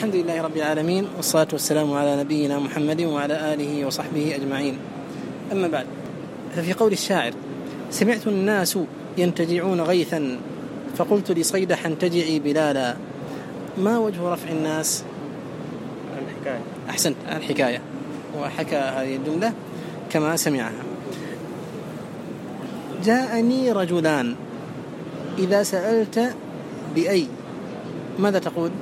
الحمد لله رب العالمين، والصلاة والسلام على نبينا محمد وعلى آله وصحبه أجمعين. أما بعد، ففي قول الشاعر: سمعت الناس ينتجعون غيثا فقلت لصيدح انتجعي بلالا. ما وجه رفع الناس؟ الحكاية. أحسنت، الحكاية. وحكى هذه الجملة كما سمعها. جاءني رجلان، إذا سألت بأي ماذا تقول؟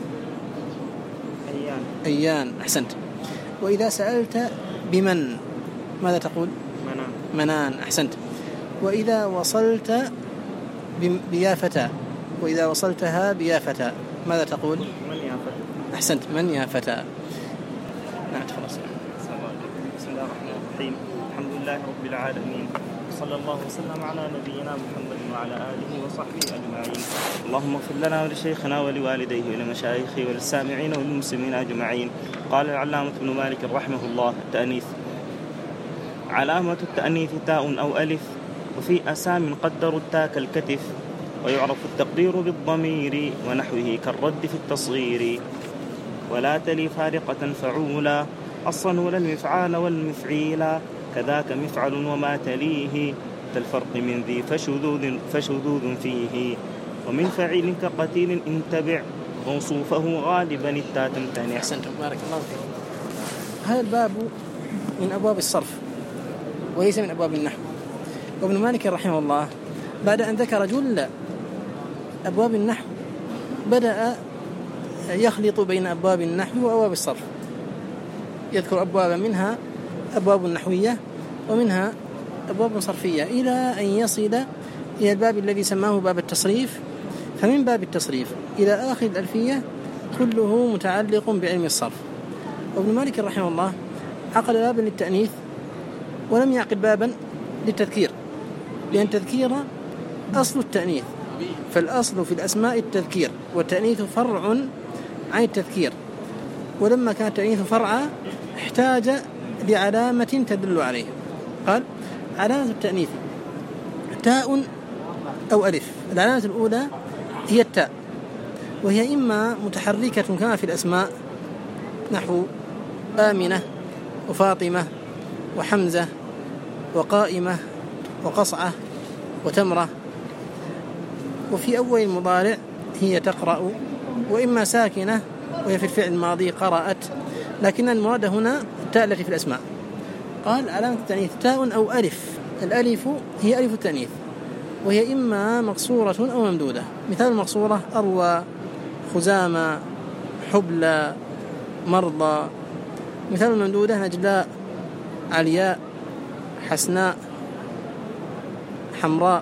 أيان. أحسنت. وإذا سألت بمن ماذا تقول؟ منان. أحسنت. وإذا وصلت بيا فتى، وإذا وصلتها بيا فتى ماذا تقول؟ من يا فتى. أحسنت، من يا فتى. نعم، خلاص. بسم الله الرحمن الرحيم. الحمد لله رب العالمين، صلى الله وسلم على نبينا محمد وعلى آله وصحبه أجمعين. اللهم اغفر لنا ولشيخنا ولوالديه ولمشايخه وللسامعين وللمسلمين أجمعين. قال العلامة ابن مالك رحمه الله: التأنيث. علامة التأنيث تاء أو ألف، وفي أسام قدروا التاء كالكتف، ويعرف التقدير بالضمير ونحوه كالرد في التصغير. ولا تلي فارقة فعولا أصلا ولا المفعال والمفعيلا، كذاك مفعل وما تليه كالفرق من ذي فشذوذ فيه. ومن فعيل كقتيل إن تبع موصوفه غالبا التاء تمتنع. أحسنت، بارك الله فيك. هذا الباب من أبواب الصرف وليس من أبواب النحو. وابن مالك رحمه الله بعد أن ذكر جل أبواب النحو بدأ يخلط بين أبواب النحو وأبواب الصرف. يذكر أبواب منها أبواب نحوية ومنها أبواب صرفية، إلى أن يصل إلى الباب الذي سماه باب التصريف. فمن باب التصريف إلى آخر الألفية كله متعلق بعلم الصرف. وابن مالك رحمه الله عقد بابا للتأنيث ولم يعقد بابا للتذكير، لأن التذكير أصل التأنيث، فالأصل في الأسماء التذكير، والتأنيث فرع عن التذكير. ولما كان التأنيث فرعا احتاج لعلامة تدل عليه. قال: علامة التأنيث تاء أو ألف. العلامة الأولى هي التاء، وهي إما متحركة كما في الأسماء نحو آمنة وفاطمة وحمزة وقائمة وقصعة وتمرة. وفي أول المضارع هي تقرأ، وإما ساكنة وهي في الفعل الماضي قرأت، لكن المراد هنا التاء التي في الأسماء. قال: علامة التأنيث تاء أو ألف. الألف هي ألف التأنيث، وهي إما مقصورة أو ممدودة. مثال المقصورة: أروى، خزامة، حبلى، مرضى. مثال الممدودة: نجلاء، علياء، حسناء، حمراء.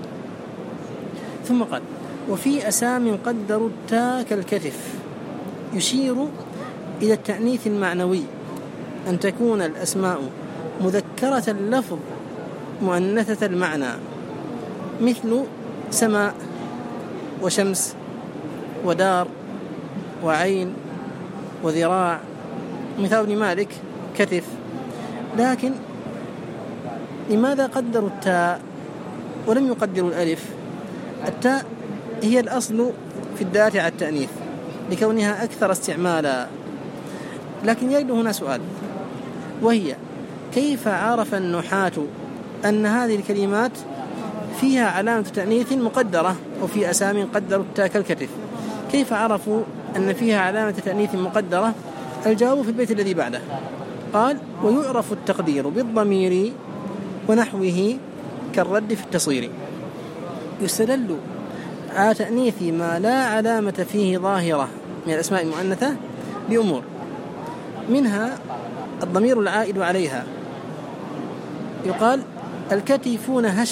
ثم قال: وفي أسام قدروا التاء كالكتف، يشير إلى التأنيث المعنوي، أن تكون الأسماء مذكرة اللفظ مؤنثة المعنى، مثل سماء وشمس ودار وعين وذراع. مثال ابن مالك كتف. لكن لماذا قدروا التاء ولم يقدروا الألف؟ التاء هي الأصل في الدالة على التأنيث لكونها أكثر استعمالا. لكن يرد هنا سؤال، وهي: كيف عرف النحاة أن هذه الكلمات فيها علامة تأنيث مقدرة وفي أسام قدروا التاء كالكتف؟ كيف عرفوا أن فيها علامة تأنيث مقدرة؟ الجواب في البيت الذي بعده. قال: ويعرف التقدير بالضمير ونحوه كالرد في التصغير. يستدل على تأنيث ما لا علامة فيه ظاهرة من الأسماء المؤنثة بأمور، منها الضمير العائد عليها. يقال: الكتف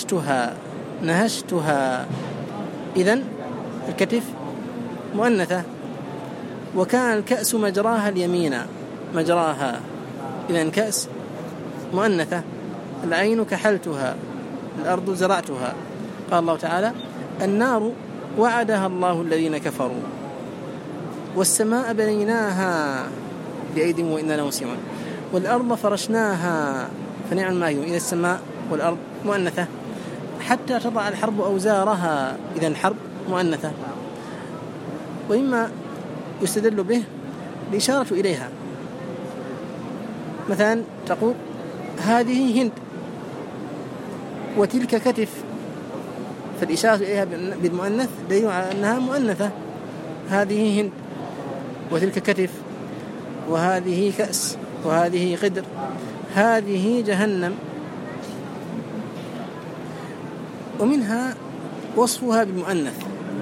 نهشتها، إذن الكتف مؤنثة. وكان الكأس مجراها اليمين، مجراها، إذن كأس مؤنثة. العين كحلتها، الأرض زرعتها. قال الله تعالى: النار وعدها الله الذين كفروا، والسماء بنيناها بأيد وإنا لموسعون، والأرض فرشناها فنعم الماهدون. إذا السماء والأرض مؤنثة. حتى تضع الحرب أوزارها، إذا الحرب مؤنثة. وإما يستدل به الإشارة إليها. مثلا تقول هذه هند وتلك كتف، فالإشارة إليها بالمؤنث دليل على أنها مؤنثة. هذه هند وتلك كتف، وهذه كأس، وهذه قدر، هذه جهنم. ومنها وصفها بالمؤنث: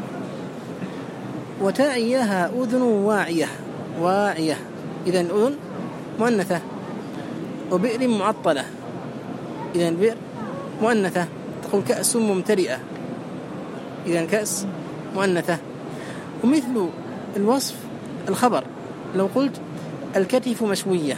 وتعيها أذن واعية، واعية إذن الأذن مؤنثة. وبئر معطلة، إذن البئر مؤنثة. تقول كأس ممتلئة، إذن كأس مؤنثة. ومثل الوصف الخبر، لو قلت الكتف مشوية،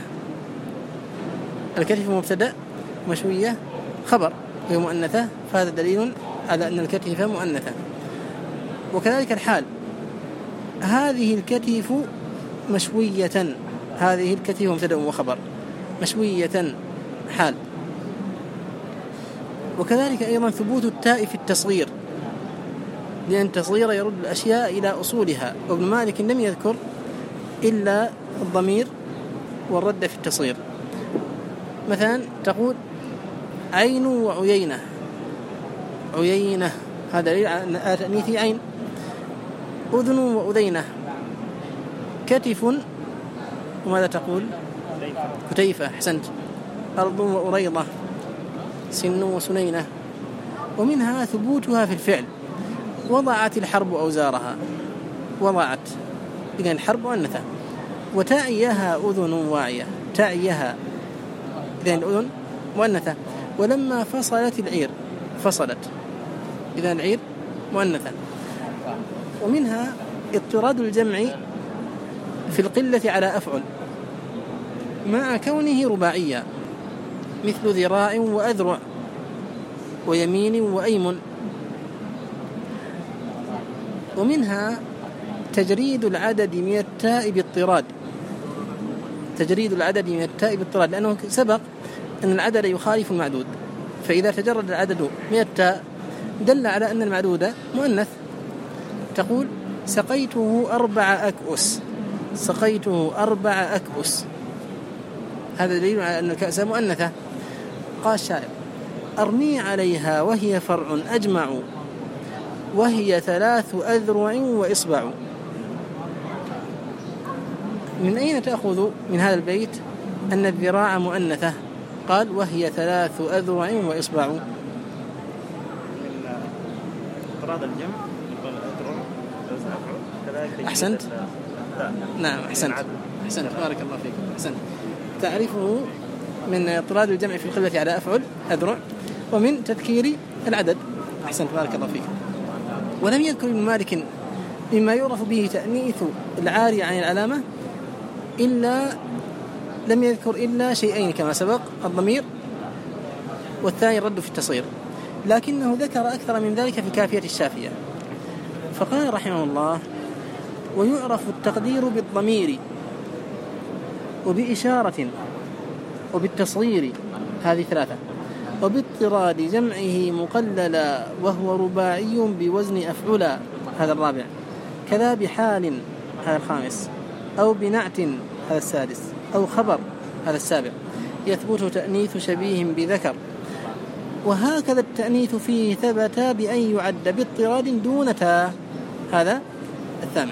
الكتف مبتدأ، مشوية خبر هي مؤنثة، فهذا دليل على أن الكتف مؤنثة. وكذلك الحال: هذه الكتف مشوية، هذه الكتف مبتدأ وخبر، مشوية حال. وكذلك أيضا ثبوت التاء في التصغير، لأن التصغير يرد الأشياء إلى أصولها، وابن مالك لم يذكر إلا الضمير والرد في التصغير. مثلا تقول عين وعيينة، عيينة هذا دليل على تأنيث عين. أذن وأذينة، كتف، وماذا تقول؟ كتيفة، أحسنت. أرض وأريضة، سن وسنينة. ومنها ثبوتها في الفعل: وضعت الحرب أوزارها، وضعت، إذن الحرب مؤنثة. وتعيها أذن واعية، تعيها، إذن الأذن مؤنثة. ولما فصلت العير، فصلت، إذن العير مؤنثة. ومنها اضطراد الجمع في القلة على أفعل مع كونه رباعيا، مثل ذراع وأذرع، ويمين وأيمن. ومنها تجريد العدد من التاء باضطراد، تجريد العدد من التاء باضطراد، لأنه سبق أن العدد يخالف المعدود، فإذا تجرد العدد من التاء دل على أن المعدود مؤنث. تقول سقيته 4 أكؤس، سقيته 4 أكؤس، هذا دليل على أن الكأس مؤنثة. قال الشاعر: أرمي عليها وهي فرع أجمع، وهي 3 أذرع وإصبع. من أين تأخذ من هذا البيت أن الذراع مؤنثة؟ قال وهي 3 أذرع وإصبع. من إفراد الجمع أحسنت. نعم أحسنت، أحسنت، بارك الله فيك، أحسنت. تعرفه من اضطراد الجمع في القلة على أفعل، أذرع، ومن تذكير العدد. أحسنت، بارك الله فيك. ولم يذكر ابن مالك مما يعرف به تأنيث العاري عن العلامة إلا، لم يذكر إلا شيئين كما سبق: الضمير، والثاني الرد في التصغير. لكنه ذكر أكثر من ذلك في كافية الشافية، فقال رحمه الله: ويعرف التقدير بالضمير وبإشارة وبالتصغير، هذه 3، وباضطراد جمعه مقللا وهو رباعي بوزن أفعلا، هذا 4، كذا بحال، هذا 5، أو بنعت، هذا 6، أو خبر، هذا 7، يثبت تأنيث شبيه بذكر. وهكذا التأنيث فيه ثبت بأن يعد باضطراد دون تاء، هذا 8.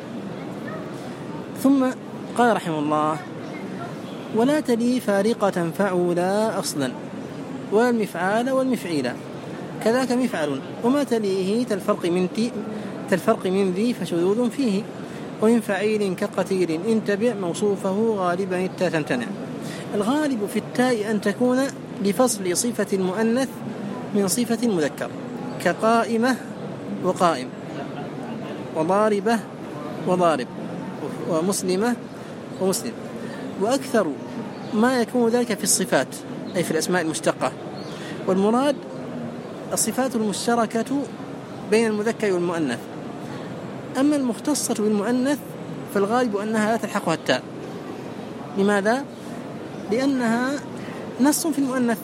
ثم قال رحمه الله: ولا تلي فارقة فعولا أصلا، والمفعال والمفعيلا، كذاك مفعل، وما تليه تلفرق من ذي فشذوذ فيه، ومن فعيل كقتيل إن تبع موصوفه غالبا التاء تمتنع. الغالب في التاء أن تكون لفصل صفة المؤنث من صفة المذكر، كقائمة وقائم، وضاربة وضارب، ومسلمة ومسلم. وأكثر ما يكون ذلك في الصفات، أي في الأسماء المشتقة. والمراد الصفات المشتركة بين المذكر والمؤنث. أما المختصة بالمؤنث فالغالب أنها لا تلحقها التاء. لماذا؟ لأنها نص في المؤنث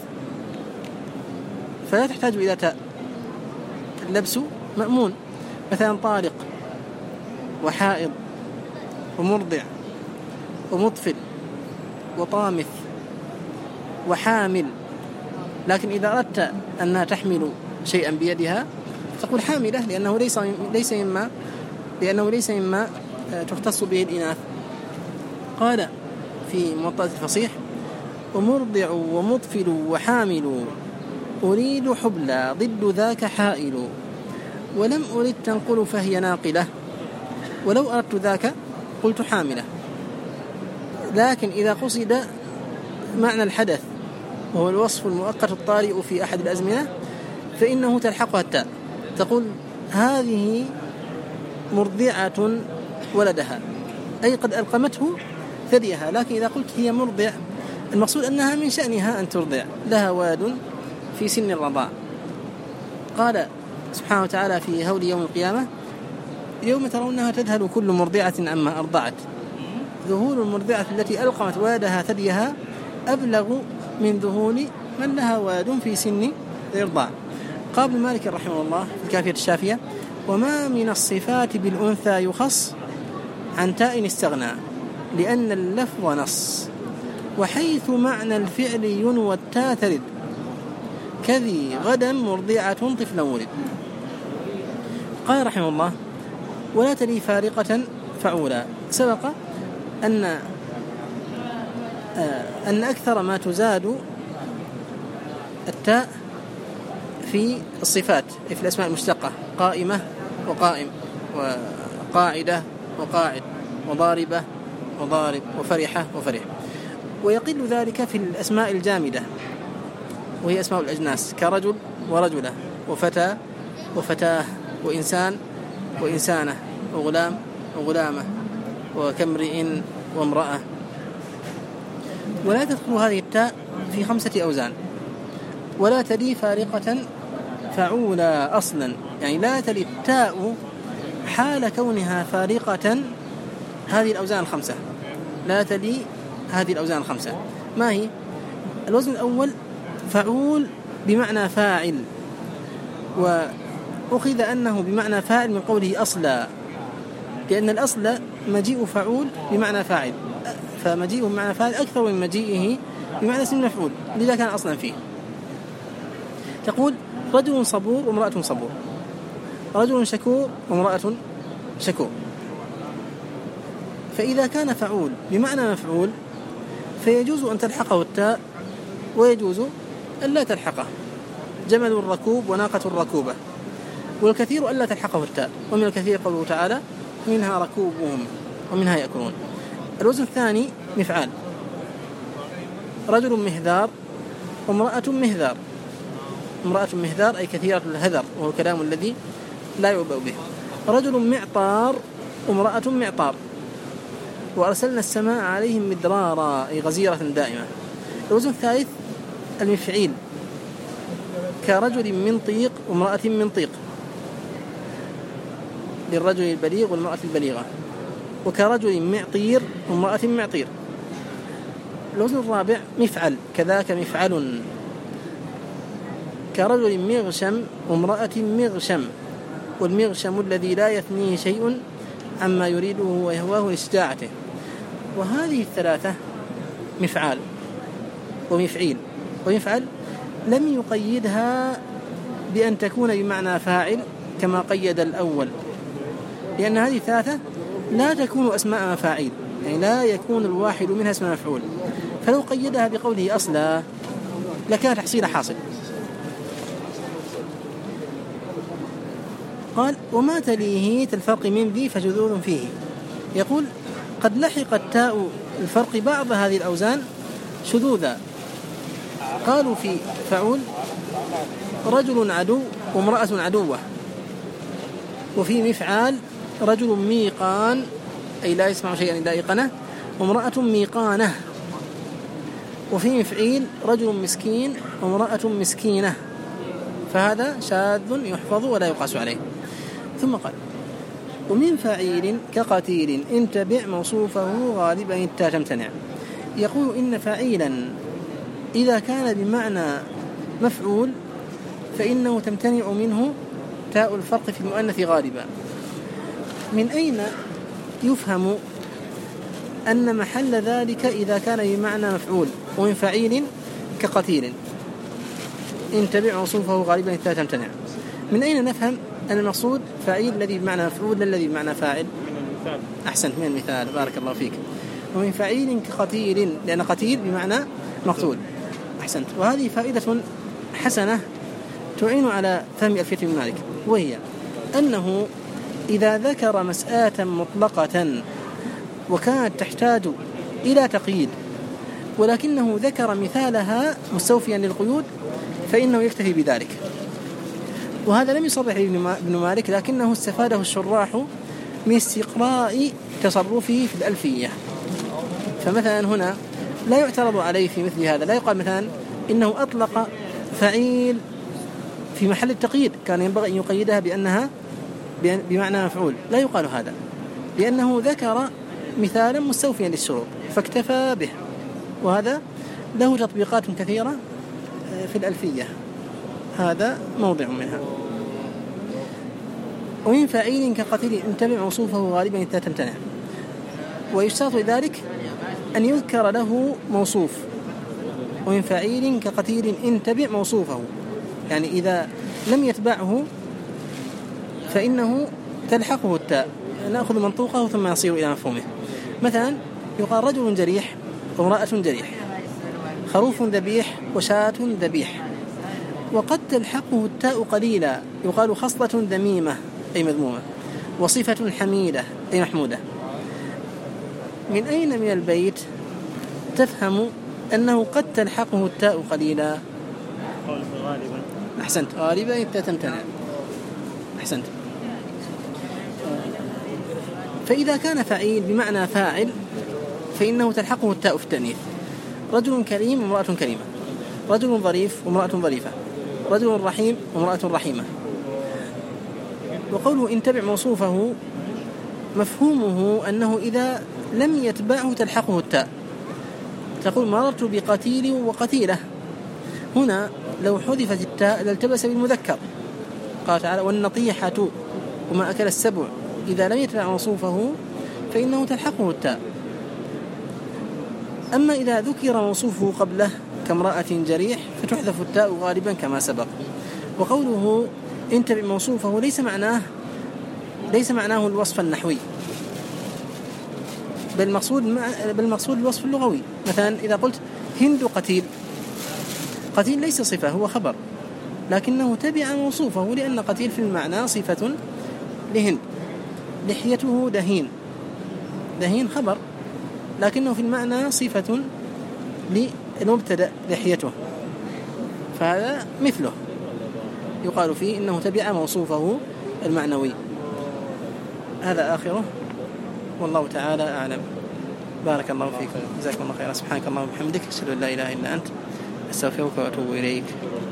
فلا تحتاج إلى تاء. اللبس مأمون، مثلا طارق وحائض ومرضع ومطفل وطامث وحامل. لكن إذا أردت أنها تحمل شيئا بيدها تقول حاملة، لأنه ليس مما تختص به الإناث. قال في موطأة الفصيح: ومرضع ومطفل وحامل أريد حبلى ضد ذاك حائل، ولم أرد تنقل فهي ناقلة، ولو أردت ذاك قلت حاملة. لكن إذا قصد معنى الحدث وهو الوصف المؤقت الطارئ في أحد الأزمنة فإنه تلحقها التاء، تقول هذه مرضعة ولدها، أي قد ألقمته ثديها. لكن إذا قلت هي مرضع المقصود أنها من شأنها أن ترضع، لها واد في سن الرضاع. قال سبحانه وتعالى في هول يوم القيامة: يوم ترونها تذهل كل مرضعة عما أرضعت. ذهول المرضعة التي ألقمت وادها ثديها أبلغ من ذهول من لها واد في سن الإرضاع. قال ابن مالك رحمه الله في الكافية الشافية: وما من الصفات بالأنثى يخص عن تاء استغنى، لأن اللفظ نص، وحيث معنى الفعل ينوى التاء ترد، كذي غدا مرضعة طفلا ولد. قال رحمه الله: ولا تلي فارقة فعولا. سبق أن أكثر ما تزاد التاء في الصفات في الأسماء المشتقة: قائمة وقائم، وقاعدة وقاعد، وضاربة وضارب، وفرحة وفرح. ويقل ذلك في الأسماء الجامدة وهي أسماء الأجناس كرجل ورجلة، وفتى وفتاه، وإنسان وإنسانة، وغلام وغلامة، وكامرئ وامرأة. ولا تدخل هذه التاء في 5 أوزان. ولا تلي فارقة فعولا أصلا، يعني لا تلي التاء حال كونها فارقة هذه الأوزان 5، لا تلي هذه الأوزان 5. ما هي؟ الوزن الأول فعول بمعنى فاعل، وأخذ أنه بمعنى فاعل من قوله أصلا، لأن الأصل مجيء فعول بمعنى فاعل، فمجيء بمعنى فاعل أكثر من مجيئه بمعنى اسم مفعول، لذا كان أصلا فيه. تقول رجل صبور وامرأة صبور، رجل شكور وامرأة شكور. فإذا كان فعول بمعنى مفعول فيجوز أن تلحقه التاء ويجوز أن لا تلحقه. جمل الركوب وناقة الركوبة. والكثير أن لا تلحقه التاء، ومن الكثير قوله تعالى: منها ركوبهم ومنها يأكلون. الوزن الثاني مفعال: رجل مهذار وامرأة مهذار. امرأة مهذار أي كثيرة الهذر، وهو الكلام الذي لا يعبأ به. رجل معطار وامرأة معطار. وأرسلنا السماء عليهم مدرارا أي غزيرة دائمة. الوزن الثالث المفعيل: كرجل من طيق وامرأة من طيق، للرجل البليغ والمرأة البليغة. وكرجل معطير وامرأة معطير. الوزن الرابع مفعل: كذاك مفعل، كرجل مغشم وامرأة مغشم، والمغشم الذي لا يثنيه شيء عما يريده ويهواه لشجاعته. وهذه الثلاثة مفعال ومفعيل ومفعل لم يقيدها بأن تكون بمعنى فاعل كما قيد الأول، لأن هذه الثلاثة لا تكون أسماء مفاعيل، يعني لا يكون الواحد منها اسم مفعول. فلو قيدها بقوله أصلا لكان تحصيل حاصل. قال: وما تليه الفرق من ذي فجذور فيه. يقول: قد لحق التاء الفرق بعض هذه الأوزان شذوذا. قالوا في فعول: رجل عدو وامرأة عدوة. وفي مفعال: رجل ميقان أي لا يسمع شيئا إلا إيقنه، وامرأة ميقانة. وفي مفعيل: رجل مسكين وامرأة مسكينة. فهذا شاذ يحفظ ولا يقاس عليه. ثم قال: ومن فعيل كقتيل إن تبع موصوفه غالبا التاء تمتنع. يقول: إن فعيلا إذا كان بمعنى مفعول فإنه تمتنع منه تاء الفرق في المؤنث غالبا. من أين يفهم أن محل ذلك إذا كان بمعنى مفعول ومن فعيل كقتيل إن تبع موصوفه غالبا إذا تمتنع. من أين نفهم أن المقصود فعيل الذي بمعنى مفعول لا الذي بمعنى فاعل؟ أحسنت، من المثال، بارك الله فيك. ومن فعيل كقتيل، لأن قتيل بمعنى مقتول. أحسنت. وهذه فائدة حسنة تعين على فهم ألفية ابن مالك، وهي أنه إذا ذكر مسألة مطلقة وكانت تحتاج إلى تقييد ولكنه ذكر مثالها مستوفيا للقيود فإنه يكتفي بذلك. وهذا لم يصرح ابن مالك لكنه استفاده الشراح من استقراء تصرفه في الألفية. فمثلا هنا لا يعترض عليه في مثل هذا، لا يقال مثلا إنه أطلق فعيل في محل التقييد، كان ينبغي أن يقيدها بأنها بمعنى مفعول، لا يقال هذا، لأنه ذكر مثالا مستوفيا للشروط فاكتفى به. وهذا له تطبيقات كثيرة في الألفية، هذا موضع منها. ومن فعيل كقتيل إن تبع موصوفه غالبا إذا تمتنع. ويشترط ذلك أن يذكر له موصوف. ومن فعيل كقتيل إن تبع موصوفه، يعني إذا لم يتبعه فإنه تلحقه التاء، نأخذ منطوقه ثم يصير إلى مفهومه. مثلا يقال رجل جريح وامرأة جريح، خروف ذبيح وشاة ذبيح، وقد تلحقه التاء قليلا، يقال خصلة ذميمة أي مذمومة، وصفة حميدة أي محمودة. من أين من البيت تفهم أنه قد تلحقه التاء قليلا؟ غالبا. أحسنت، غالبا إذا تمتنع. أحسنت. فإذا كان فعيل بمعنى فاعل فإنه تلحقه التاء في التأنيث. رجل كريم وامرأة كريمة، رجل ظريف وامرأة ظريفة، رجل رحيم وامرأة رحيمة. وقوله إن تبع موصوفه مفهومه أنه إذا لم يتبعه تلحقه التاء. تقول مررت بقتيل وقتيلة، هنا لو حذفت التاء لالتبس بالمذكر. قال تعالى والنطيحة وما أكل السبع، إذا لم يتبع موصوفه فإنه تلحقه التاء. أما إذا ذكر موصوفه قبله كامرأة جريح فتحذف التاء غالبا كما سبق. وقوله إن تبع موصوفه ليس معناه الوصف النحوي، بل مقصود الوصف اللغوي. مثلا إذا قلت هند قتيل، قتيل ليس صفة، هو خبر، لكنه تبع موصوفه لأن قتيل في المعنى صفة لهند. لحيته دهين، دهين خبر، لكنه في المعنى صفة للمبتدأ لحيته، فهذا مثله يقال فيه إنه تبع موصوفه المعنوي. هذا آخره، والله تعالى أعلم. بارك الله فيكم، جزاكم الله خيرا. سبحانك اللهم وبحمدك، أشهد أن لا إله إلا أنت، أستغفرك وأتوب إليك.